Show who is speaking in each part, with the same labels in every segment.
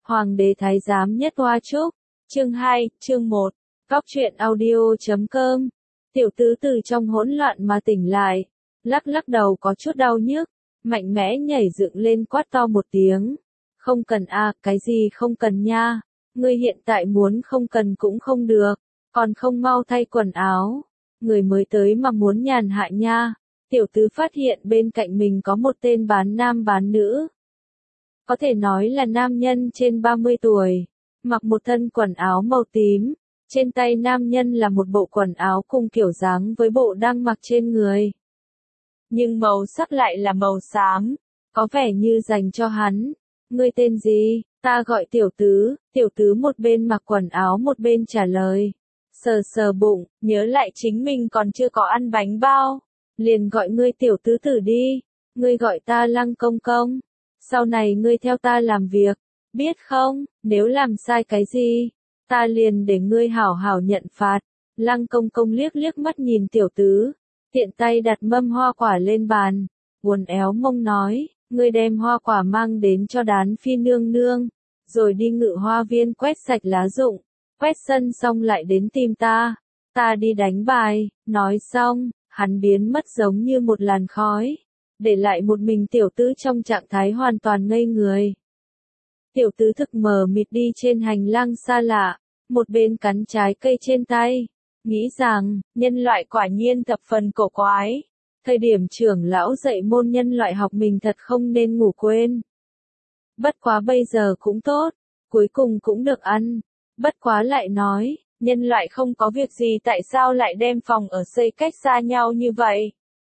Speaker 1: Hoàng đế thái giám nhất Hoa Trúc, chương 2, chương 1, Cóc truyện audio.com. Tiểu tứ từ trong hỗn loạn mà tỉnh lại, lắc lắc đầu có chút đau nhức, mạnh mẽ nhảy dựng lên quát to một tiếng. Không cần à, cái gì không cần nha, ngươi hiện tại muốn không cần cũng không được, còn không mau thay quần áo, người mới tới mà muốn nhàn hạ nha. Tiểu tứ phát hiện bên cạnh mình có một tên bán nam bán nữ. Có thể nói là nam nhân trên 30 tuổi, mặc một thân quần áo màu tím, trên tay nam nhân là một bộ quần áo cùng kiểu dáng với bộ đang mặc trên người. Nhưng màu sắc lại là màu xám, có vẻ như dành cho hắn. Ngươi tên gì? Ta gọi tiểu tứ một bên mặc quần áo một bên trả lời. Sờ sờ bụng, nhớ lại chính mình còn chưa có ăn bánh bao. Liền gọi ngươi tiểu tứ tử đi, ngươi gọi ta Lăng công công. Sau này ngươi theo ta làm việc, biết không, nếu làm sai cái gì, ta liền để ngươi hảo hảo nhận phạt. Lăng công công liếc liếc mắt nhìn tiểu tứ, tiện tay đặt mâm hoa quả lên bàn, uốn éo mông nói, ngươi đem hoa quả mang đến cho Đán Phi nương nương, rồi đi Ngự Hoa viên quét sạch lá rụng, quét sân xong lại đến tìm ta đi đánh bài. Nói xong, hắn biến mất giống như một làn khói, để lại một mình tiểu tứ trong trạng thái hoàn toàn ngây người. Tiểu tứ thực mờ mịt đi trên hành lang xa lạ, một bên cắn trái cây trên tay, nghĩ rằng, nhân loại quả nhiên thập phần cổ quái. Thời điểm trưởng lão dạy môn nhân loại học mình thật không nên ngủ quên. Bất quá bây giờ cũng tốt, cuối cùng cũng được ăn. Bất quá lại nói, nhân loại không có việc gì tại sao lại đem phòng ở xây cách xa nhau như vậy?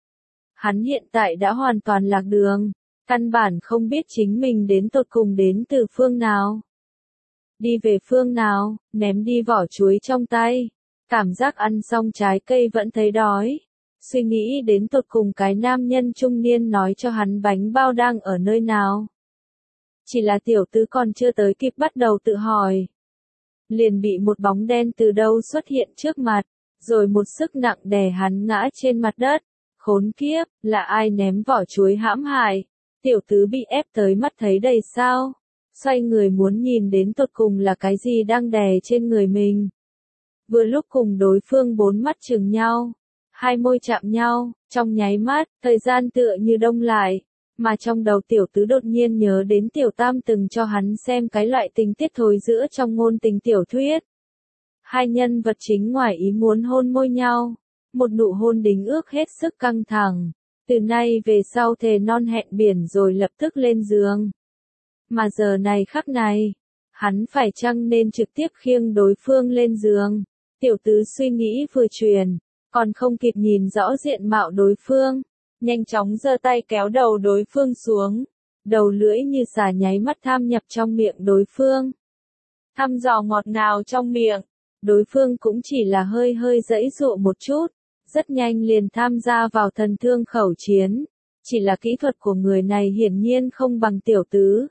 Speaker 1: Hắn hiện tại đã hoàn toàn lạc đường, căn bản không biết chính mình đến tột cùng đến từ phương nào. Đi về phương nào, ném đi vỏ chuối trong tay, cảm giác ăn xong trái cây vẫn thấy đói. Suy nghĩ đến tột cùng cái nam nhân trung niên nói cho hắn bánh bao đang ở nơi nào. Chỉ là tiểu tứ còn chưa tới kịp bắt đầu tự hỏi, liền bị một bóng đen từ đâu xuất hiện trước mặt, rồi một sức nặng đè hắn ngã trên mặt đất. Khốn kiếp, là ai ném vỏ chuối hãm hại? Tiểu tứ bị ép tới mắt thấy đầy sao? Xoay người muốn nhìn đến tột cùng là cái gì đang đè trên người mình. Vừa lúc cùng đối phương bốn mắt chừng nhau, hai môi chạm nhau, trong nháy mắt, thời gian tựa như đông lại, mà trong đầu tiểu tứ đột nhiên nhớ đến tiểu tam từng cho hắn xem cái loại tình tiết thối giữa trong ngôn tình tiểu thuyết. Hai nhân vật chính ngoài ý muốn hôn môi nhau, một nụ hôn đính ước hết sức căng thẳng, từ nay về sau thề non hẹn biển rồi lập tức lên giường. Mà giờ này khắc này, hắn phải chăng nên trực tiếp khiêng đối phương lên giường? Tiểu tứ suy nghĩ vừa truyền, còn không kịp nhìn rõ diện mạo đối phương, nhanh chóng giơ tay kéo đầu đối phương xuống, đầu lưỡi như xà nháy mắt tham nhập trong miệng đối phương. Thăm dò ngọt ngào trong miệng, đối phương cũng chỉ là hơi hơi giãy giụa một chút, rất nhanh liền tham gia vào thần thương khẩu chiến, chỉ là kỹ thuật của người này hiển nhiên không bằng tiểu tứ.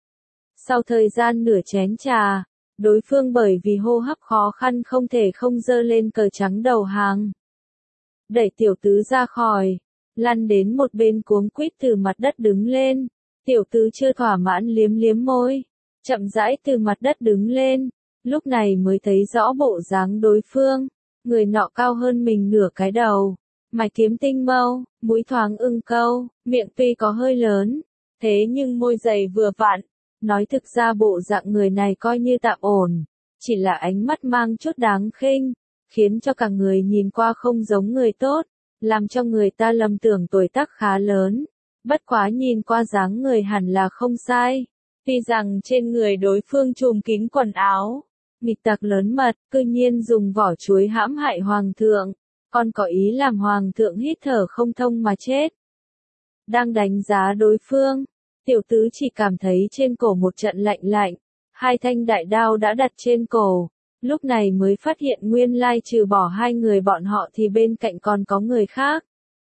Speaker 1: Sau thời gian nửa chén trà, đối phương bởi vì hô hấp khó khăn không thể không giơ lên cờ trắng đầu hàng. Đẩy tiểu tứ ra khỏi, lăn đến một bên cuống quýt từ mặt đất đứng lên, tiểu tứ chưa thỏa mãn liếm liếm môi, chậm rãi từ mặt đất đứng lên, lúc này mới thấy rõ bộ dáng đối phương, người nọ cao hơn mình nửa cái đầu, mày kiếm tinh mâu, mũi thoáng ưng câu, miệng tuy có hơi lớn, thế nhưng môi dày vừa vặn. Nói thực ra bộ dạng người này coi như tạm ổn, chỉ là ánh mắt mang chút đáng khinh, khiến cho cả người nhìn qua không giống người tốt, làm cho người ta lầm tưởng tuổi tác khá lớn. Bất quá nhìn qua dáng người hẳn là không sai, tuy rằng trên người đối phương trùm kín quần áo, nghịch tặc lớn mật, cư nhiên dùng vỏ chuối hãm hại hoàng thượng, còn có ý làm hoàng thượng hít thở không thông mà chết. Đang đánh giá đối phương, tiểu tứ chỉ cảm thấy trên cổ một trận lạnh lạnh, hai thanh đại đao đã đặt trên cổ, lúc này mới phát hiện nguyên lai trừ bỏ hai người bọn họ thì bên cạnh còn có người khác.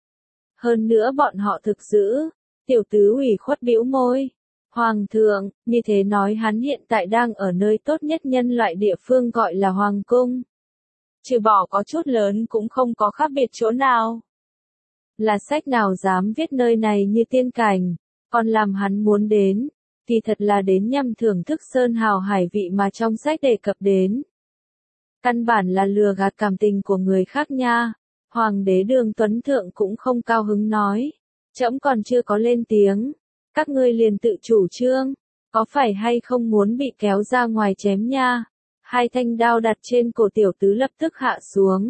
Speaker 1: Hơn nữa bọn họ thực giữ, tiểu tứ ủy khuất bĩu môi. Hoàng thượng, như thế nói hắn hiện tại đang ở nơi tốt nhất nhân loại địa phương gọi là Hoàng cung. Trừ bỏ có chút lớn cũng không có khác biệt chỗ nào. Là sách nào dám viết nơi này như tiên cảnh, còn làm hắn muốn đến. thì thật là đến nhằm thưởng thức sơn hào hải vị mà trong sách đề cập đến. Căn bản là lừa gạt cảm tình của người khác nha. Hoàng đế Đường Tuấn Thượng cũng không cao hứng nói. Trẫm còn chưa có lên tiếng. Các ngươi liền tự chủ trương. Có phải hay không muốn bị kéo ra ngoài chém nha? Hai thanh đao đặt trên cổ tiểu tứ lập tức hạ xuống.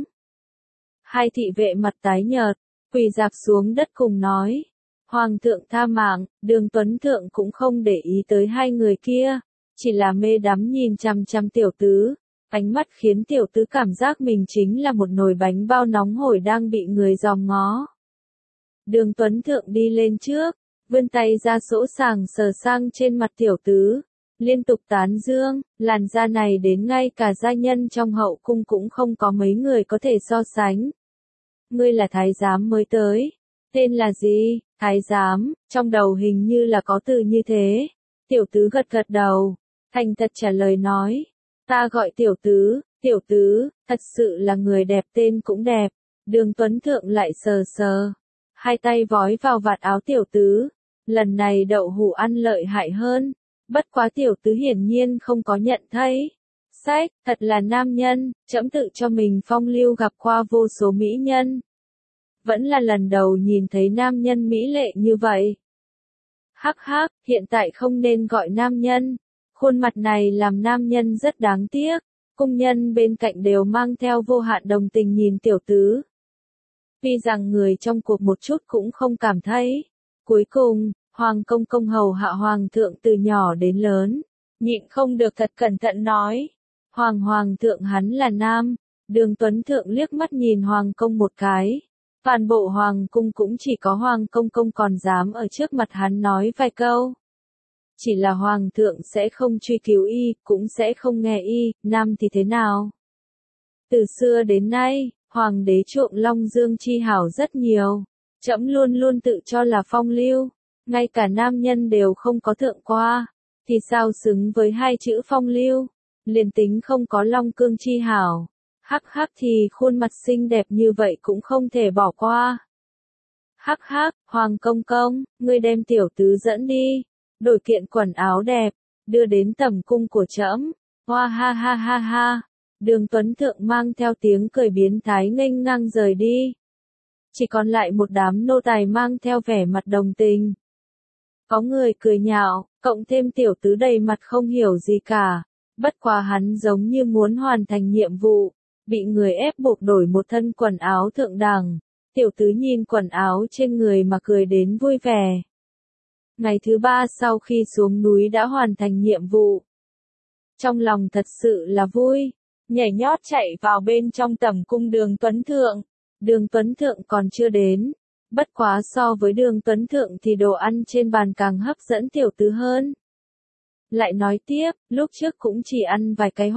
Speaker 1: Hai thị vệ mặt tái nhợt, quỳ rạp xuống đất cùng nói. Hoàng thượng tha mạng, Đường Tuấn Thượng cũng không để ý tới hai người kia. Chỉ là mê đắm nhìn chằm chằm tiểu tứ. Ánh mắt khiến tiểu tứ cảm giác mình chính là một nồi bánh bao nóng hổi đang bị người dòm ngó. Đường Tuấn Thượng đi lên trước, vươn tay ra sỗ sàng sờ sang trên mặt tiểu tứ, liên tục tán dương, làn da này đến ngay cả gia nhân trong hậu cung cũng không có mấy người có thể so sánh. Ngươi là thái giám mới tới, tên là gì? Thái giám, trong đầu hình như là có từ như thế. Tiểu tứ gật gật đầu, thành thật trả lời nói. Ta gọi tiểu tứ, thật sự là người đẹp tên cũng đẹp. Đường Tuấn Thượng lại sờ sờ, hai tay vói vào vạt áo tiểu tứ. Lần này đậu hũ ăn lợi hại hơn, bất quá tiểu tứ hiển nhiên không có nhận thấy. Sách, thật là nam nhân, trẫm tự cho mình phong lưu gặp qua vô số mỹ nhân. Vẫn là lần đầu nhìn thấy nam nhân mỹ lệ như vậy. Hắc hắc, hiện tại không nên gọi nam nhân. Khuôn mặt này làm nam nhân rất đáng tiếc. Cung nhân bên cạnh đều mang theo vô hạn đồng tình nhìn tiểu tứ. Tuy rằng người trong cuộc một chút cũng không cảm thấy. Cuối cùng, Hoàng công công hầu hạ Hoàng thượng từ nhỏ đến lớn. Nhịn không được thật cẩn thận nói. Hoàng thượng hắn là nam. Đường Tuấn Thượng liếc mắt nhìn Hoàng công một cái. Toàn bộ Hoàng cung cũng chỉ có Hoàng công công còn dám ở trước mặt hắn nói vài câu. Chỉ là Hoàng thượng sẽ không truy cứu y, cũng sẽ không nghe y, nam thì thế nào? Từ xưa đến nay, Hoàng đế chuộng Long Dương chi hảo rất nhiều. Trẫm luôn luôn tự cho là phong lưu, ngay cả nam nhân đều không có thượng qua, thì sao xứng với hai chữ phong lưu? Liền tính không có Long Cương chi hảo, hắc hắc thì khuôn mặt xinh đẹp như vậy cũng không thể bỏ qua. Hắc hắc, Hoàng công công, ngươi đem tiểu tứ dẫn đi, đổi kiện quần áo đẹp, đưa đến tầm cung của trẫm. Hoa ha ha ha ha. Đường Tuấn Thượng mang theo tiếng cười biến thái nghênh ngang rời đi. Chỉ còn lại một đám nô tài mang theo vẻ mặt đồng tình. Có người cười nhạo, cộng thêm tiểu tứ đầy mặt không hiểu gì cả. Bất quá hắn giống như muốn hoàn thành nhiệm vụ, bị người ép buộc đổi một thân quần áo thượng đẳng. Tiểu tứ nhìn quần áo trên người mà cười đến vui vẻ. Ngày thứ 3 sau khi xuống núi đã hoàn thành nhiệm vụ. Trong lòng thật sự là vui, nhảy nhót chạy vào bên trong tẩm cung Đường Tuấn Thượng. Đường Tuấn Thượng còn chưa đến, bất quá so với Đường Tuấn Thượng thì đồ ăn trên bàn càng hấp dẫn tiểu tứ hơn. Lại nói tiếp, lúc trước cũng chỉ ăn vài cái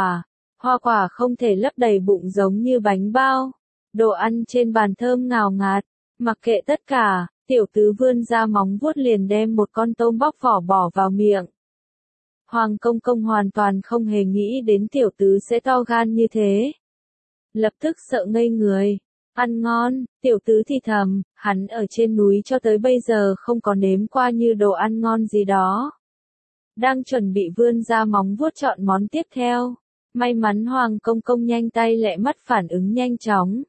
Speaker 1: hoa quả không thể lấp đầy bụng giống như bánh bao. Đồ ăn trên bàn thơm ngào ngạt, mặc kệ tất cả. Tiểu tứ vươn ra móng vuốt liền đem một con tôm bóc vỏ bỏ vào miệng. Hoàng công công hoàn toàn không hề nghĩ đến tiểu tứ sẽ to gan như thế. Lập tức sợ ngây người. Ăn ngon, tiểu tứ thì thầm, hắn ở trên núi cho tới bây giờ không có nếm qua như đồ ăn ngon gì đó. Đang chuẩn bị vươn ra móng vuốt chọn món tiếp theo. May mắn Hoàng công công nhanh tay lẹ mắt phản ứng nhanh chóng.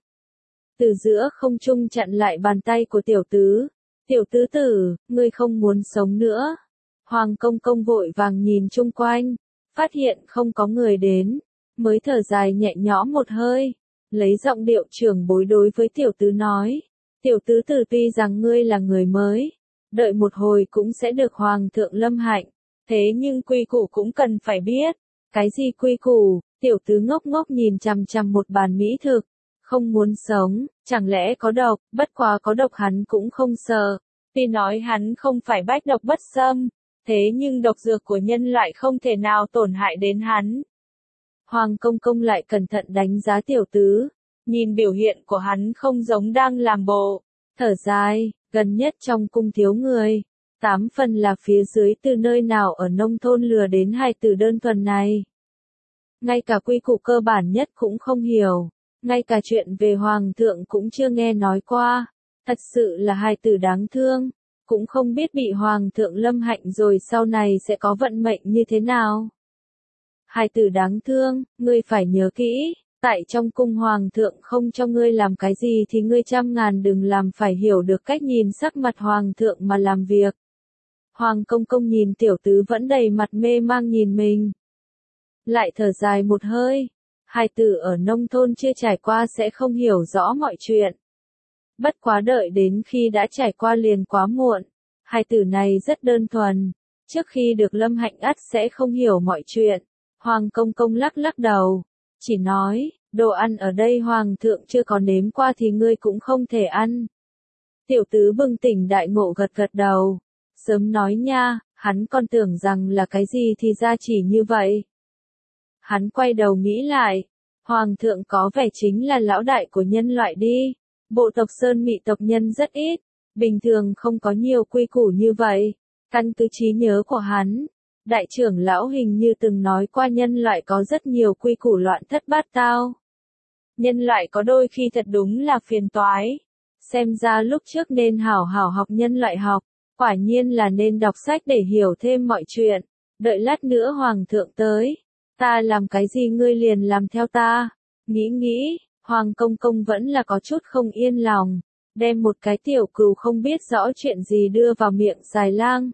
Speaker 1: Từ giữa không trung chặn lại bàn tay của tiểu tứ. Tiểu tứ tử, ngươi không muốn sống nữa. Hoàng công công vội vàng nhìn chung quanh, phát hiện không có người đến, mới thở dài nhẹ nhõm một hơi, lấy giọng điệu trưởng bối đối với tiểu tứ nói. Tiểu tứ tử tuy rằng ngươi là người mới, đợi một hồi cũng sẽ được Hoàng thượng lâm hạnh, thế nhưng quy củ cũng cần phải biết. Cái gì quy củ? Tiểu tứ ngốc ngốc nhìn chằm chằm một bàn mỹ thực. Không muốn sống, chẳng lẽ có độc, bất quá có độc hắn cũng không sợ. Tuy nói hắn không phải bách độc bất xâm, thế nhưng độc dược của nhân loại không thể nào tổn hại đến hắn. Hoàng công công lại cẩn thận đánh giá tiểu tứ, nhìn biểu hiện của hắn không giống đang làm bộ, thở dài, gần nhất trong cung thiếu người, 8 phần là phía dưới từ nơi nào ở nông thôn lừa đến hai từ đơn thuần này. Ngay cả quy củ cơ bản nhất cũng không hiểu. Ngay cả chuyện về Hoàng thượng cũng chưa nghe nói qua, thật sự là hai từ đáng thương. cũng không biết bị hoàng thượng lâm hạnh rồi sau này sẽ có vận mệnh như thế nào. Hài tử đáng thương, ngươi phải nhớ kỹ, tại trong cung hoàng thượng không cho ngươi làm cái gì thì ngươi trăm ngàn đừng làm, phải hiểu được cách nhìn sắc mặt hoàng thượng mà làm việc. Hoàng công công nhìn tiểu tứ vẫn đầy mặt mê mang nhìn mình. Lại thở dài một hơi, hài tử ở nông thôn chưa trải qua sẽ không hiểu rõ mọi chuyện. Bất quá đợi đến khi đã trải qua liền quá muộn, hài tử này rất đơn thuần, trước khi được lâm hạnh ắt sẽ không hiểu mọi chuyện. Hoàng công công lắc lắc đầu, chỉ nói, đồ ăn ở đây hoàng thượng chưa có nếm qua thì ngươi cũng không thể ăn. Tiểu tứ bừng tỉnh đại ngộ gật gật đầu, sớm nói nha, hắn còn tưởng rằng là cái gì thì ra chỉ như vậy. Hắn quay đầu nghĩ lại, hoàng thượng có vẻ chính là lão đại của nhân loại đi, bộ tộc Sơn Mị tộc nhân rất ít, bình thường không có nhiều quy củ như vậy, căn cứ trí nhớ của hắn. Đại trưởng lão hình như từng nói qua nhân loại có rất nhiều quy củ loạn thất bát tao. Nhân loại có đôi khi thật đúng là phiền toái. Xem ra lúc trước nên hảo hảo học nhân loại học, quả nhiên là nên đọc sách để hiểu thêm mọi chuyện. Đợi lát nữa hoàng thượng tới, ta làm cái gì ngươi liền làm theo ta. Nghĩ, hoàng công công vẫn là có chút không yên lòng, đem một cái tiểu cừu không biết rõ chuyện gì đưa vào miệng xài lang.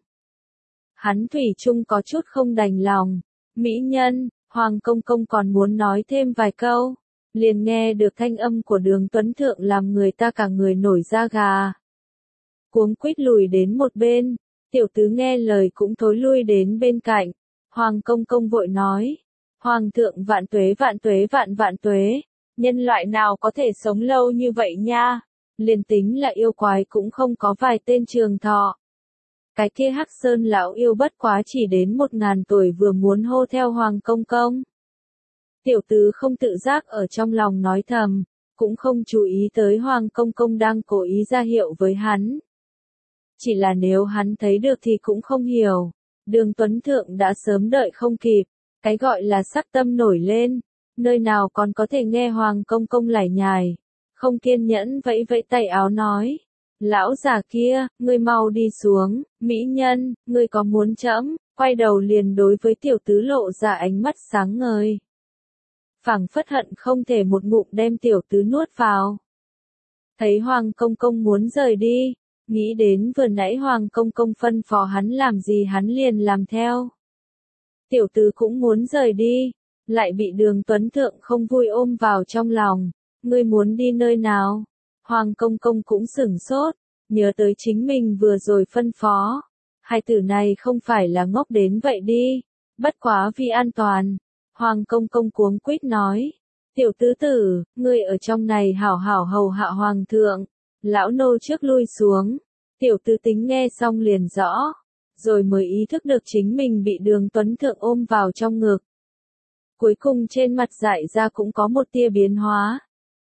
Speaker 1: Hắn thủy chung có chút không đành lòng. Mỹ nhân, hoàng công công còn muốn nói thêm vài câu, liền nghe được thanh âm của Đường Tuấn Thượng làm người ta cả người nổi da gà. Cuống quýt lùi đến một bên, tiểu tứ nghe lời cũng thối lui đến bên cạnh. Hoàng công công vội nói, hoàng thượng vạn tuế vạn tuế vạn vạn tuế, nhân loại nào có thể sống lâu như vậy nha, liền tính là yêu quái cũng không có vài tên trường thọ. Cái kia Hắc Sơn lão yêu bất quá chỉ đến 1000 tuổi vừa muốn hô theo hoàng công công. Tiểu tứ không tự giác ở trong lòng nói thầm, cũng không chú ý tới hoàng công công đang cố ý ra hiệu với hắn. Chỉ là nếu hắn thấy được thì cũng không hiểu, Đường Tuấn Thượng đã sớm đợi không kịp, cái gọi là sắc tâm nổi lên, nơi nào còn có thể nghe hoàng công công lải nhải, không kiên nhẫn vẫy vẫy tay áo nói. Lão già kia, ngươi mau đi xuống, mỹ nhân, ngươi có muốn trẫm? Quay đầu liền đối với tiểu tứ lộ ra ánh mắt sáng ngời. Phảng phất hận không thể một ngụm đem tiểu tứ nuốt vào. Thấy hoàng công công muốn rời đi, nghĩ đến vừa nãy hoàng công công phân phó hắn làm gì hắn liền làm theo. Tiểu tứ cũng muốn rời đi, lại bị Đường Tuấn Thượng không vui ôm vào trong lòng. Ngươi muốn đi nơi nào? Hoàng công công cũng sửng sốt, nhớ tới chính mình vừa rồi phân phó. Hai tử này không phải là ngốc đến vậy đi, bất quá vì an toàn. Hoàng công công cuống quýt nói, tiểu tứ tử, ngươi ở trong này hảo hảo hầu hạ hoàng thượng. Lão nô trước lui xuống, tiểu tứ tính nghe xong liền rõ, rồi mới ý thức được chính mình bị Đường Tuấn Thượng ôm vào trong ngực. Cuối cùng trên mặt dại ra cũng có một tia biến hóa.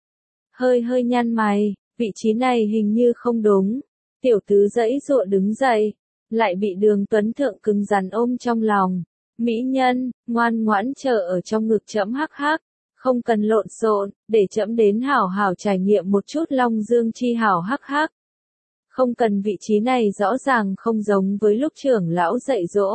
Speaker 1: Hơi nhăn mày, vị trí này hình như không đúng. Tiểu tứ giãy giụa đứng dậy, lại bị Đường Tuấn Thượng cứng rắn ôm trong lòng. Mỹ nhân, ngoan ngoãn chờ ở trong ngực trẫm hắc hắc, không cần lộn xộn, để trẫm đến hảo hảo trải nghiệm một chút Long Dương chi hảo hắc hắc. Không cần, vị trí này rõ ràng không giống với lúc trưởng lão dạy dỗ.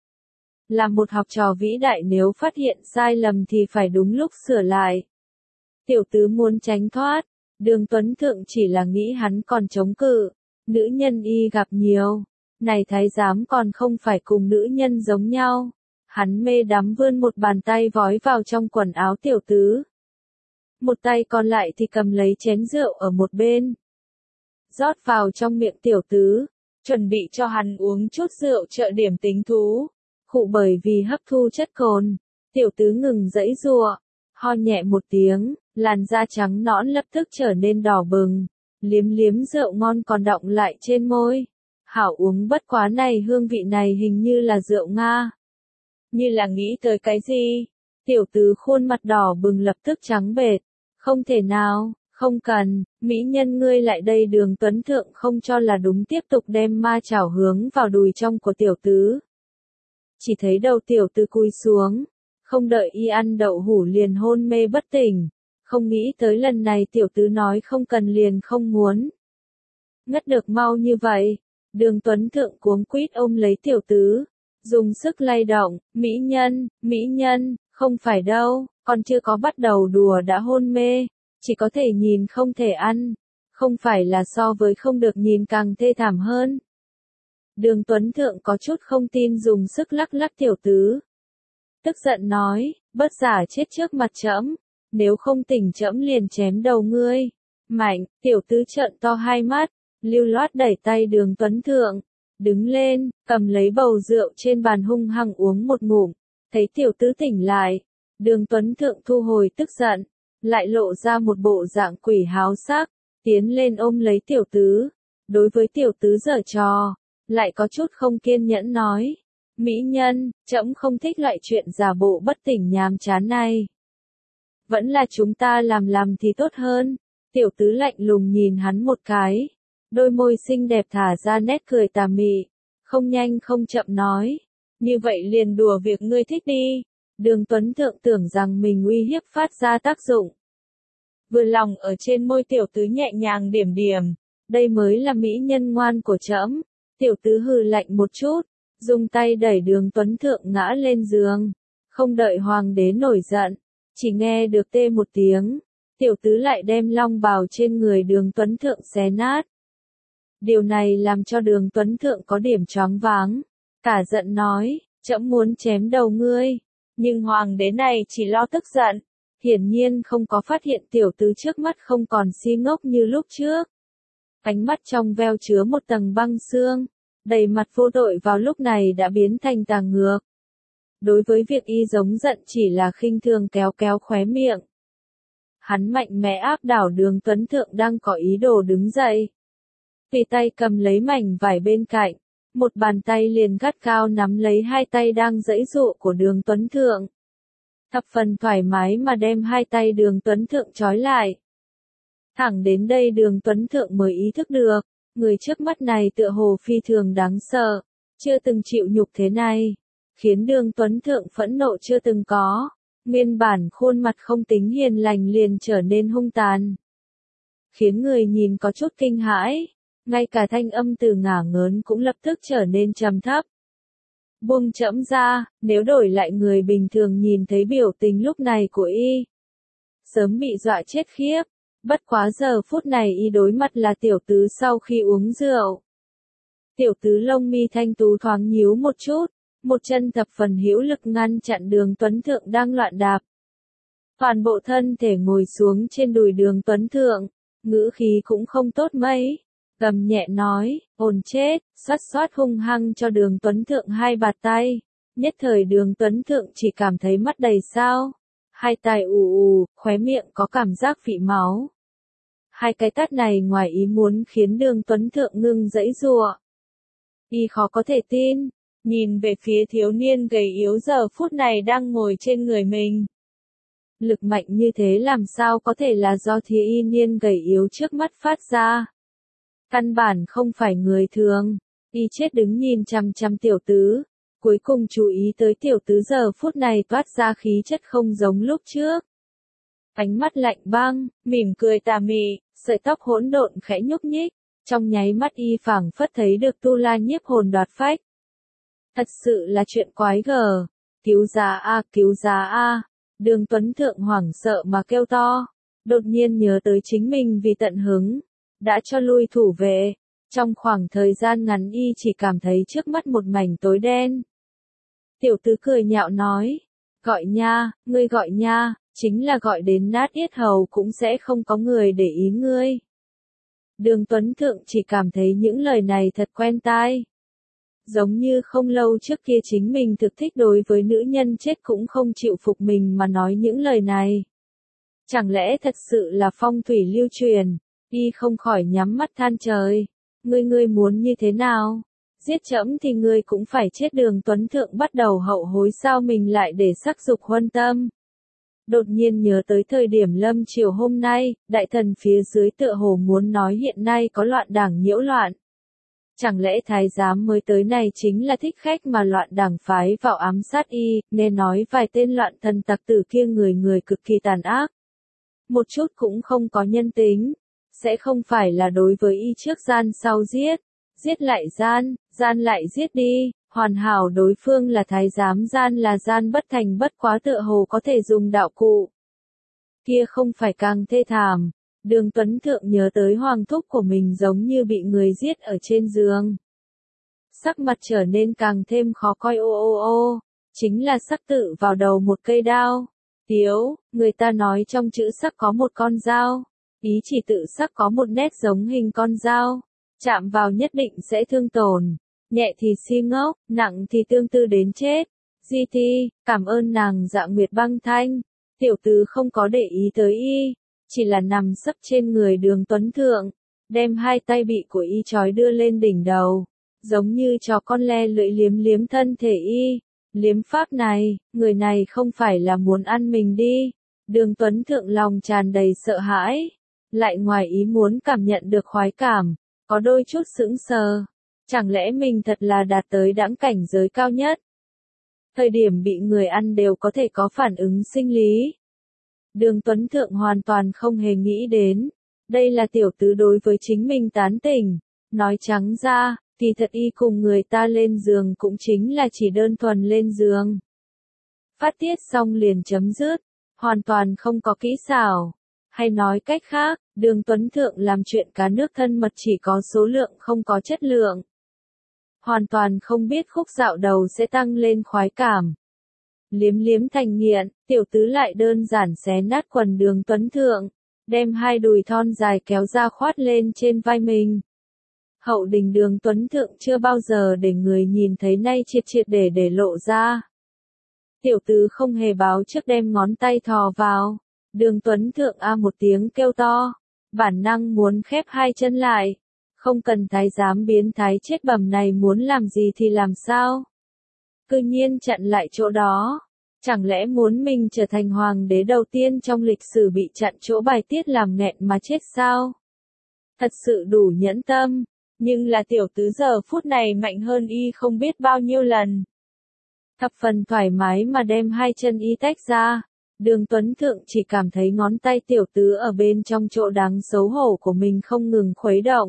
Speaker 1: Là một học trò vĩ đại nếu phát hiện sai lầm thì phải đúng lúc sửa lại. Tiểu tứ muốn tránh thoát, Đường Tuấn Thượng chỉ là nghĩ hắn còn chống cự, nữ nhân y gặp nhiều, này thái giám còn không phải cùng nữ nhân giống nhau. Hắn mê đắm vươn một bàn tay vói vào trong quần áo tiểu tứ. Một tay còn lại thì cầm lấy chén rượu ở một bên. Rót vào trong miệng tiểu tứ, chuẩn bị cho hắn uống chút rượu trợ điểm tính thú. Khụ, bởi vì hấp thu chất cồn, tiểu tứ ngừng giãy giụa, ho nhẹ một tiếng, làn da trắng nõn lập tức trở nên đỏ bừng, liếm liếm rượu ngon còn đọng lại trên môi. Hảo uống, bất quá này hương vị này hình như là rượu Nga. Như là nghĩ tới cái gì? Tiểu tứ khuôn mặt đỏ bừng lập tức trắng bệch. Không thể nào, không cần, mỹ nhân ngươi lại đây. Đường Tuấn Thượng không cho là đúng tiếp tục đem ma chảo hướng vào đùi trong của tiểu tứ. Chỉ thấy đầu tiểu tứ cúi xuống, không đợi y ăn đậu hũ liền hôn mê bất tỉnh. Không nghĩ tới lần này tiểu tứ nói không cần liền không muốn. Ngất được mau như vậy, Đường Tuấn Thượng cuống quýt ôm lấy tiểu tứ, dùng sức lay động, mỹ nhân, không phải đâu, còn chưa có bắt đầu đùa đã hôn mê, chỉ có thể nhìn không thể ăn, không phải là so với không được nhìn càng thê thảm hơn. Đường Tuấn Thượng có chút không tin dùng sức lắc lắc tiểu tứ. Tức giận nói, bớt giả chết trước mặt trẫm, nếu không tỉnh trẫm liền chém đầu ngươi. Mạnh, tiểu tứ trợn to hai mắt, lưu loát đẩy tay Đường Tuấn Thượng, đứng lên, cầm lấy bầu rượu trên bàn hung hăng uống một ngụm, thấy tiểu tứ tỉnh lại. Đường Tuấn Thượng thu hồi tức giận, lại lộ ra một bộ dạng quỷ háo sắc, tiến lên ôm lấy tiểu tứ, đối với tiểu tứ giở trò, lại có chút không kiên nhẫn nói, mỹ nhân, trẫm không thích loại chuyện giả bộ bất tỉnh nhàm chán này. Vẫn là chúng ta làm thì tốt hơn. Tiểu tứ lạnh lùng nhìn hắn một cái, đôi môi xinh đẹp thả ra nét cười tà mị, không nhanh không chậm nói, như vậy liền đùa việc ngươi thích đi. Đường Tuấn Thượng tưởng rằng mình uy hiếp phát ra tác dụng. Vừa lòng ở trên môi tiểu tứ nhẹ nhàng điểm điểm, đây mới là mỹ nhân ngoan của trẫm. Tiểu tứ hừ lạnh một chút, dùng tay đẩy Đường Tuấn Thượng ngã lên giường, không đợi hoàng đế nổi giận, chỉ nghe được tê một tiếng, tiểu tứ lại đem long bào trên người Đường Tuấn Thượng xé nát. Điều này làm cho Đường Tuấn Thượng có điểm choáng váng, cả giận nói, trẫm muốn chém đầu ngươi, nhưng hoàng đế này chỉ lo tức giận, hiển nhiên không có phát hiện tiểu tứ trước mắt không còn si ngốc như lúc trước. Ánh mắt trong veo chứa một tầng băng xương, đầy mặt vô tội vào lúc này đã biến thành tà ngược. Đối với việc y giống giận chỉ là khinh thường kéo kéo khóe miệng. Hắn mạnh mẽ áp đảo Đường Tuấn Thượng đang có ý đồ đứng dậy. Tùy tay cầm lấy mảnh vải bên cạnh, một bàn tay liền gắt cao nắm lấy hai tay đang giãy giụa của Đường Tuấn Thượng. Thập phần thoải mái mà đem hai tay Đường Tuấn Thượng trói lại. Thẳng đến đây Đường Tuấn Thượng mới ý thức được, người trước mắt này tựa hồ phi thường đáng sợ, chưa từng chịu nhục thế này, khiến Đường Tuấn Thượng phẫn nộ chưa từng có, nguyên bản khuôn mặt không tính hiền lành liền trở nên hung tàn, khiến người nhìn có chút kinh hãi, ngay cả thanh âm từ ngả ngớn cũng lập tức trở nên trầm thấp. Buông trẫm ra, nếu đổi lại người bình thường nhìn thấy biểu tình lúc này của y, sớm bị dọa chết khiếp. Bất quá giờ phút này y đối mặt là tiểu tứ sau khi uống rượu. Tiểu tứ lông mi thanh tú thoáng nhíu một chút, một chân thập phần hữu lực ngăn chặn Đường Tuấn Thượng đang loạn đạp. Toàn bộ thân thể ngồi xuống trên đùi Đường Tuấn Thượng, ngữ khí cũng không tốt mấy, gầm nhẹ nói, ồn chết, xoát hung hăng cho Đường Tuấn Thượng hai bạt tay, nhất thời Đường Tuấn Thượng chỉ cảm thấy mắt đầy sao. Hai tay ù, khóe miệng có cảm giác vị máu. Hai cái tát này ngoài ý muốn khiến Đường Tuấn Thượng ngưng giãy giụa. Y khó có thể tin, nhìn về phía thiếu niên gầy yếu giờ phút này đang ngồi trên người mình. Lực mạnh như thế làm sao có thể là do thiếu niên gầy yếu trước mắt phát ra. Căn bản không phải người thường, y chết đứng nhìn chằm chằm tiểu tứ. Cuối cùng chú ý tới tiểu tứ giờ phút này toát ra khí chất không giống lúc trước. Ánh mắt lạnh băng, mỉm cười tà mị, sợi tóc hỗn độn khẽ nhúc nhích, trong nháy mắt y phảng phất thấy được Tu La nhiếp hồn đoạt phách. Thật sự là chuyện quái gở, cứu giá a, Đường Tuấn Thượng hoảng sợ mà kêu to, đột nhiên nhớ tới chính mình vì tận hứng, đã cho lui thủ về, trong khoảng thời gian ngắn y chỉ cảm thấy trước mắt một mảnh tối đen. Tiểu tứ cười nhạo nói, gọi nha, ngươi gọi nha, chính là gọi đến nát yết hầu cũng sẽ không có người để ý ngươi. Đường Tuấn Thượng chỉ cảm thấy những lời này thật quen tai. Giống như không lâu trước kia chính mình thực thích đối với nữ nhân chết cũng không chịu phục mình mà nói những lời này. Chẳng lẽ thật sự là phong thủy lưu truyền, y không khỏi nhắm mắt than trời, ngươi muốn như thế nào? Giết trẫm thì ngươi cũng phải chết. Đường Tuấn Thượng bắt đầu hậu hối sao mình lại để sắc dục huân tâm. Đột nhiên nhớ tới thời điểm lâm chiều hôm nay, đại thần phía dưới tựa hồ muốn nói hiện nay có loạn đảng nhiễu loạn. Chẳng lẽ thái giám mới tới này chính là thích khách mà loạn đảng phái vào ám sát y, nghe nói vài tên loạn thần tặc tử kia người cực kỳ tàn ác. Một chút cũng không có nhân tính, sẽ không phải là đối với y trước gian sau giết. Giết lại gian, gian lại giết đi, hoàn hảo đối phương là thái giám, gian là gian bất thành, bất quá tựa hồ có thể dùng đạo cụ. Kia không phải càng thê thảm. Đường Tuấn Thượng nhớ tới hoàng thúc của mình giống như bị người giết ở trên giường. Sắc mặt trở nên càng thêm khó coi, ô, chính là sắc tự vào đầu một cây đao. Tiếu, người ta nói trong chữ sắc có một con dao, ý chỉ tự sắc có một nét giống hình con dao, chạm vào nhất định sẽ thương tổn, nhẹ thì si ngốc, nặng thì tương tư đến chết. Di Thi, cảm ơn nàng Dạ Nguyệt Băng Thanh. Tiểu tứ không có để ý tới y, chỉ là nằm sấp trên người Đường Tuấn Thượng, đem hai tay bị của y trói đưa lên đỉnh đầu, giống như chó con le lưỡi liếm liếm thân thể y. Liếm pháp này, người này không phải là muốn ăn mình đi. Đường Tuấn Thượng lòng tràn đầy sợ hãi, lại ngoài ý muốn cảm nhận được khoái cảm, có đôi chút sững sờ. Chẳng lẽ mình thật là đạt tới đẳng cảnh giới cao nhất? Thời điểm bị người ăn đều có thể có phản ứng sinh lý. Đường Tuấn Thượng hoàn toàn không hề nghĩ đến, đây là tiểu tứ đối với chính mình tán tỉnh. Nói trắng ra, kỳ thật y cùng người ta lên giường cũng chính là chỉ đơn thuần lên giường. Phát tiết xong liền chấm dứt, hoàn toàn không có kỹ xảo. Hay nói cách khác, Đường Tuấn Thượng làm chuyện cá nước thân mật chỉ có số lượng không có chất lượng. Hoàn toàn không biết khúc dạo đầu sẽ tăng lên khoái cảm. Liếm liếm thành nghiện, tiểu tứ lại đơn giản xé nát quần Đường Tuấn Thượng, đem hai đùi thon dài kéo ra khoát lên trên vai mình. Hậu đình Đường Tuấn Thượng chưa bao giờ để người nhìn thấy, nay triệt triệt để lộ ra. Tiểu tứ không hề báo trước đem ngón tay thò vào. Đường Tuấn Thượng một tiếng kêu to, bản năng muốn khép hai chân lại. Không cần thái giám biến thái chết bầm này muốn làm gì thì làm sao? Cư nhiên chặn lại chỗ đó. Chẳng lẽ muốn mình trở thành hoàng đế đầu tiên trong lịch sử bị chặn chỗ bài tiết làm nghẹn mà chết sao? Thật sự đủ nhẫn tâm. Nhưng là tiểu tứ giờ phút này mạnh hơn y không biết bao nhiêu lần. Thập phần thoải mái mà đem hai chân y tách ra. Đường Tuấn Thượng chỉ cảm thấy ngón tay tiểu tứ ở bên trong chỗ đáng xấu hổ của mình không ngừng khuấy động.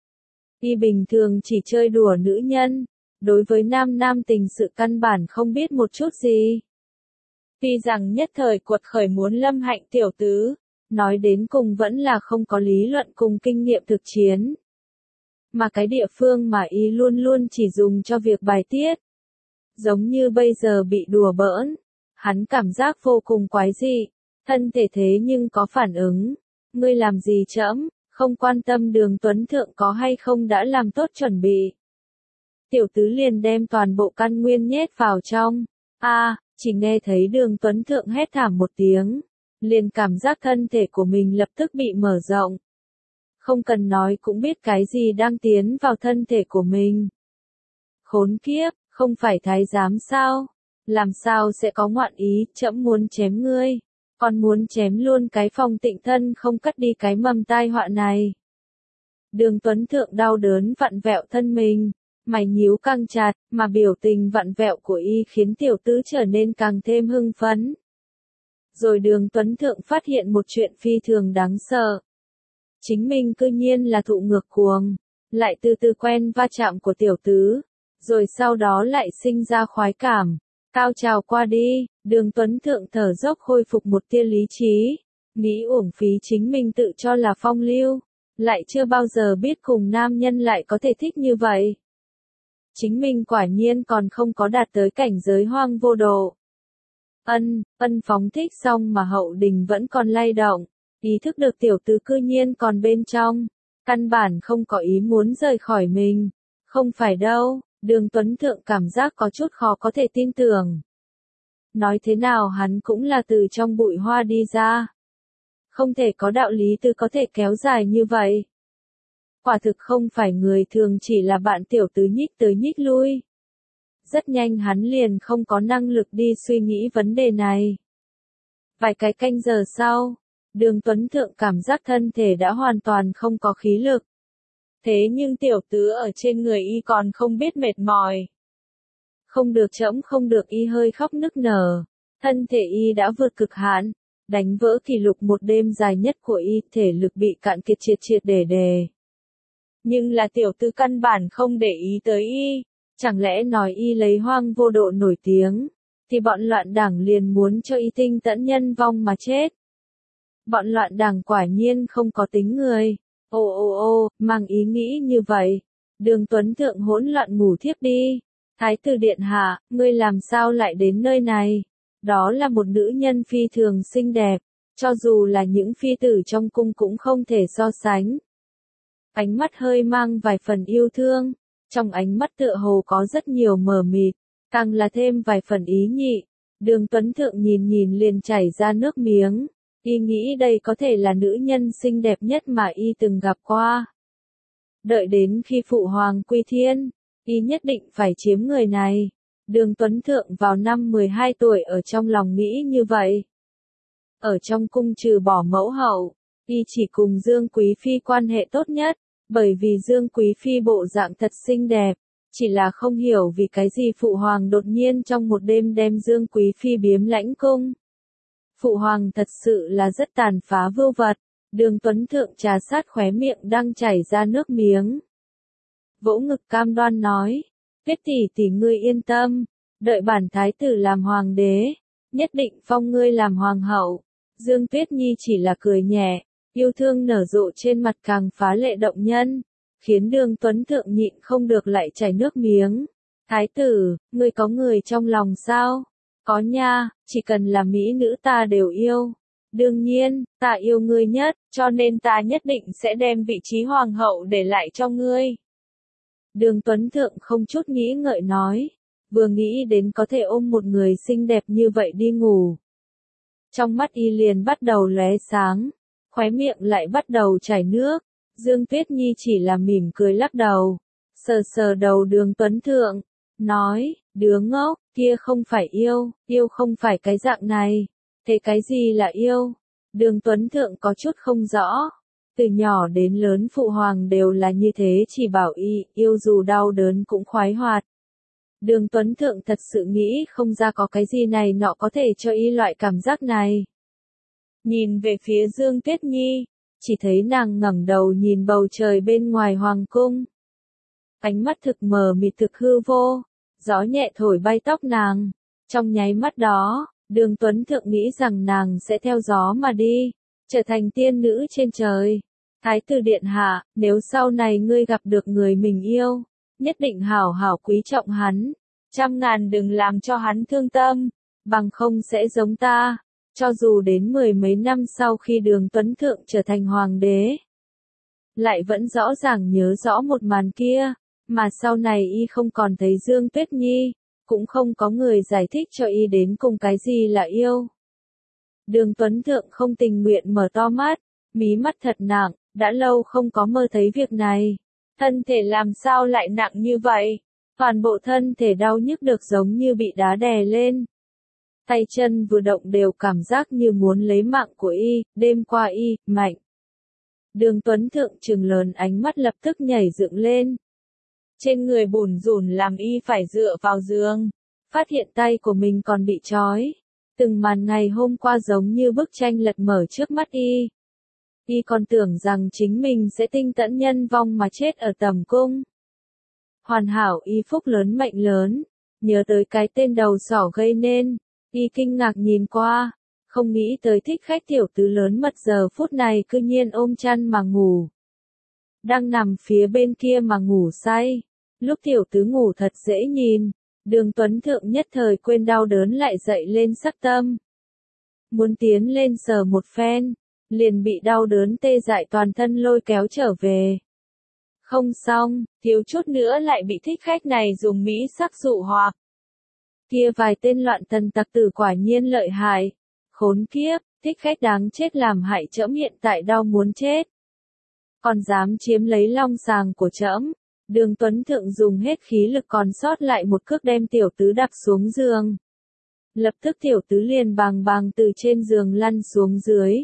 Speaker 1: Y bình thường chỉ chơi đùa nữ nhân, đối với nam tình sự căn bản không biết một chút gì. Tuy rằng nhất thời cuột khởi muốn lâm hạnh tiểu tứ, nói đến cùng vẫn là không có lý luận cùng kinh nghiệm thực chiến. Mà cái địa phương mà y luôn luôn chỉ dùng cho việc bài tiết. Giống như bây giờ bị đùa bỡn, hắn cảm giác vô cùng quái dị, thân thể thế nhưng có phản ứng. Ngươi làm gì trẫm? Không quan tâm Đường Tuấn Thượng có hay không đã làm tốt chuẩn bị. Tiểu tứ liền đem toàn bộ căn nguyên nhét vào trong. Chỉ nghe thấy Đường Tuấn Thượng hét thảm một tiếng, liền cảm giác thân thể của mình lập tức bị mở rộng. Không cần nói cũng biết cái gì đang tiến vào thân thể của mình. Khốn kiếp, không phải thái giám sao? Làm sao sẽ có ngoạn ý, trẫm muốn chém ngươi, còn muốn chém luôn cái Phong Tịnh thân không cắt đi cái mầm tai họa này. Đường Tuấn Thượng đau đớn vặn vẹo thân mình, mày nhíu căng chặt, mà biểu tình vặn vẹo của y khiến tiểu tứ trở nên càng thêm hưng phấn. Rồi Đường Tuấn Thượng phát hiện một chuyện phi thường đáng sợ. Chính mình cư nhiên là thụ ngược cuồng, lại từ từ quen va chạm của tiểu tứ, rồi sau đó lại sinh ra khoái cảm. Cao trào qua đi, Đường Tuấn Thượng thở dốc khôi phục một tia lý trí, nghĩ uổng phí chính mình tự cho là phong lưu, lại chưa bao giờ biết cùng nam nhân lại có thể thích như vậy. Chính mình quả nhiên còn không có đạt tới cảnh giới hoang vô độ. Ân phóng thích xong mà hậu đình vẫn còn lay động, ý thức được tiểu tứ cư nhiên còn bên trong, căn bản không có ý muốn rời khỏi mình. Không phải đâu. Đường Tuấn Thượng cảm giác có chút khó có thể tin tưởng. Nói thế nào hắn cũng là từ trong bụi hoa đi ra. Không thể có đạo lý tư có thể kéo dài như vậy. Quả thực không phải người thường, chỉ là bạn tiểu tứ nhích tới nhích lui. Rất nhanh hắn liền không có năng lực đi suy nghĩ vấn đề này. Vài cái canh giờ sau, Đường Tuấn Thượng cảm giác thân thể đã hoàn toàn không có khí lực. Thế nhưng tiểu tứ ở trên người y còn không biết mệt mỏi. Không được trẫm không được, y hơi khóc nức nở. Thân thể y đã vượt cực hạn, đánh vỡ kỷ lục một đêm dài nhất của y, thể lực bị cạn kiệt triệt để. Nhưng là tiểu tứ căn bản không để ý tới y. Chẳng lẽ nói y lấy Hoang Vô Độ nổi tiếng, thì bọn loạn đảng liền muốn cho y tinh tẫn nhân vong mà chết. Bọn loạn đảng quả nhiên không có tính người. Ô, mang ý nghĩ như vậy. Đường Tuấn Thượng hỗn loạn ngủ thiếp đi. Thái tử điện hạ, ngươi làm sao lại đến nơi này? Đó là một nữ nhân phi thường xinh đẹp, cho dù là những phi tử trong cung cũng không thể so sánh. Ánh mắt hơi mang vài phần yêu thương, trong ánh mắt tựa hồ có rất nhiều mờ mịt, càng là thêm vài phần ý nhị. Đường Tuấn Thượng nhìn liền chảy ra nước miếng, y nghĩ đây có thể là nữ nhân xinh đẹp nhất mà y từng gặp qua. Đợi đến khi phụ hoàng quy thiên, y nhất định phải chiếm người này. Đường Tuấn Thượng vào năm 12 tuổi ở trong lòng nghĩ như vậy. Ở trong cung trừ bỏ mẫu hậu, y chỉ cùng Dương Quý Phi quan hệ tốt nhất, bởi vì Dương Quý Phi bộ dạng thật xinh đẹp, chỉ là không hiểu vì cái gì phụ hoàng đột nhiên trong một đêm đem Dương Quý Phi biếm lãnh cung. Phụ hoàng thật sự là rất tàn phá vưu vật. Đường Tuấn Thượng trà sát khóe miệng đang chảy ra nước miếng. Vỗ ngực cam đoan nói, Tuyết tỷ ngươi yên tâm, đợi bản thái tử làm hoàng đế, nhất định phong ngươi làm hoàng hậu. Dương Tuyết Nhi chỉ là cười nhẹ, yêu thương nở rộ trên mặt càng phá lệ động nhân, khiến Đường Tuấn Thượng nhịn không được lại chảy nước miếng. Thái tử, ngươi có người trong lòng sao? Có nha, chỉ cần là mỹ nữ ta đều yêu. Đương nhiên, ta yêu ngươi nhất, cho nên ta nhất định sẽ đem vị trí hoàng hậu để lại cho ngươi. Đường Tuấn Thượng không chút nghĩ ngợi nói, vừa nghĩ đến có thể ôm một người xinh đẹp như vậy đi ngủ. Trong mắt y liền bắt đầu lóe sáng, khóe miệng lại bắt đầu chảy nước. Dương Tuyết Nhi chỉ là mỉm cười lắc đầu, sờ đầu Đường Tuấn Thượng, nói, đứa ngốc, kia không phải yêu không phải cái dạng này. Thế cái gì là yêu? Đường Tuấn Thượng có chút không rõ. Từ nhỏ đến lớn phụ hoàng đều là như thế, chỉ bảo y, yêu dù đau đớn cũng khoái hoạt. Đường Tuấn Thượng thật sự nghĩ không ra có cái gì này nọ có thể cho y loại cảm giác này. Nhìn về phía Dương Tuyết Nhi, chỉ thấy nàng ngẩng đầu nhìn bầu trời bên ngoài hoàng cung. Ánh mắt thực mờ mịt thực hư vô, gió nhẹ thổi bay tóc nàng. Trong nháy mắt đó, Đường Tuấn Thượng nghĩ rằng nàng sẽ theo gió mà đi, trở thành tiên nữ trên trời. Thái tử điện hạ, nếu sau này ngươi gặp được người mình yêu, nhất định hảo hảo quý trọng hắn, trăm ngàn đừng làm cho hắn thương tâm, bằng không sẽ giống ta. Cho dù đến 10 mấy năm sau khi Đường Tuấn Thượng trở thành hoàng đế, lại vẫn rõ ràng nhớ rõ một màn kia, mà sau này y không còn thấy Dương Tuyết Nhi, cũng không có người giải thích cho y đến cùng cái gì là yêu. Đường Tuấn Thượng không tình nguyện mở to mắt, mí mắt thật nặng, đã lâu không có mơ thấy việc này. Thân thể làm sao lại nặng như vậy? Toàn bộ thân thể đau nhức được giống như bị đá đè lên. Tay chân vừa động đều cảm giác như muốn lấy mạng của y, đêm qua y, mạnh. Đường Tuấn Thượng trừng lớn ánh mắt lập tức nhảy dựng lên. Trên người bủn rủn làm y phải dựa vào giường, phát hiện tay của mình còn bị trói. Từng màn ngày hôm qua giống như bức tranh lật mở trước mắt y. Y còn tưởng rằng chính mình sẽ tinh tẫn nhân vong mà chết ở tầm cung. Hoàn hảo y phúc lớn mệnh lớn, nhớ tới cái tên đầu sỏ gây nên, y kinh ngạc nhìn qua, không nghĩ tới thích khách tiểu tứ lớn mật giờ phút này cư nhiên ôm chăn mà ngủ. Đang nằm phía bên kia mà ngủ say, lúc tiểu tứ ngủ thật dễ nhìn, Đường Tuấn Thượng nhất thời quên đau đớn lại dậy lên sắc tâm. Muốn tiến lên sờ một phen, liền bị đau đớn tê dại toàn thân lôi kéo trở về. Không xong, thiếu chút nữa lại bị thích khách này dùng mỹ sắc dụ hoặc. Kia vài tên loạn thần tặc tử quả nhiên lợi hại. Khốn kiếp, thích khách đáng chết làm hại trẫm hiện tại đau muốn chết. Còn dám chiếm lấy long sàng của trẫm. Đường Tuấn Thượng dùng hết khí lực còn sót lại một cước đem tiểu tứ đạp xuống giường. Lập tức tiểu tứ liền bàng từ trên giường lăn xuống dưới.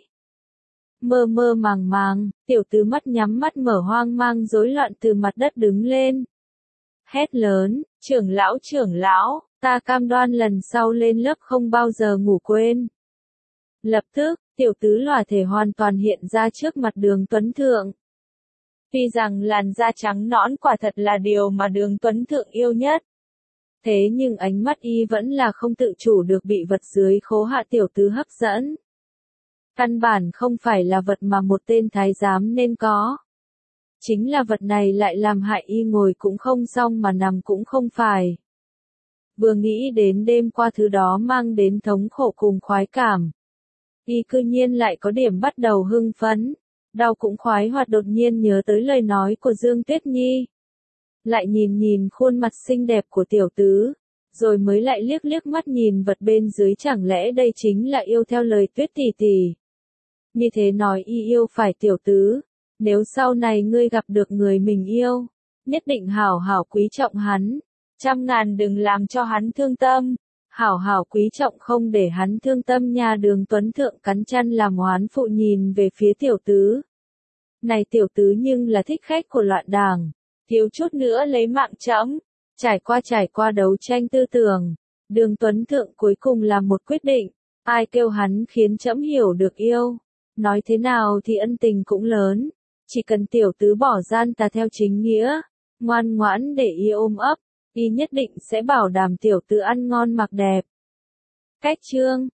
Speaker 1: Mơ màng, tiểu tứ mắt nhắm mắt mở hoang mang rối loạn từ mặt đất đứng lên. Hét lớn, trưởng lão, ta cam đoan lần sau lên lớp không bao giờ ngủ quên. Lập tức, tiểu tứ lòa thể hoàn toàn hiện ra trước mặt Đường Tuấn Thượng. Tuy rằng làn da trắng nõn quả thật là điều mà Đường Tuấn Thượng yêu nhất. Thế nhưng ánh mắt y vẫn là không tự chủ được bị vật dưới khố hạ tiểu tứ hấp dẫn. Căn bản không phải là vật mà một tên thái giám nên có. Chính là vật này lại làm hại y ngồi cũng không xong mà nằm cũng không phải. Vừa nghĩ đến đêm qua thứ đó mang đến thống khổ cùng khoái cảm. Y cư nhiên lại có điểm bắt đầu hưng phấn, đau cũng khoái hoặc đột nhiên nhớ tới lời nói của Dương Tuyết Nhi. Lại nhìn nhìn khuôn mặt xinh đẹp của tiểu tứ, rồi mới lại liếc liếc mắt nhìn vật bên dưới, chẳng lẽ đây chính là yêu theo lời Tuyết tỷ tỷ. Như thế nói y yêu phải tiểu tứ, nếu sau này ngươi gặp được người mình yêu, nhất định hảo hảo quý trọng hắn, trăm ngàn đừng làm cho hắn thương tâm, hảo hảo quý trọng không để hắn thương tâm nha. Đường Tuấn Thượng cắn chăn làm oán phụ nhìn về phía tiểu tứ. Này tiểu tứ nhưng là thích khách của loạn đảng, thiếu chút nữa lấy mạng trẫm. Trải qua đấu tranh tư tưởng, Đường Tuấn Thượng cuối cùng làm một quyết định, ai kêu hắn khiến trẫm hiểu được yêu, nói thế nào thì ân tình cũng lớn, chỉ cần tiểu tứ bỏ gian tà theo chính nghĩa, ngoan ngoãn để y ôm ấp, y nhất định sẽ bảo đảm tiểu tứ ăn ngon mặc đẹp. Cách chương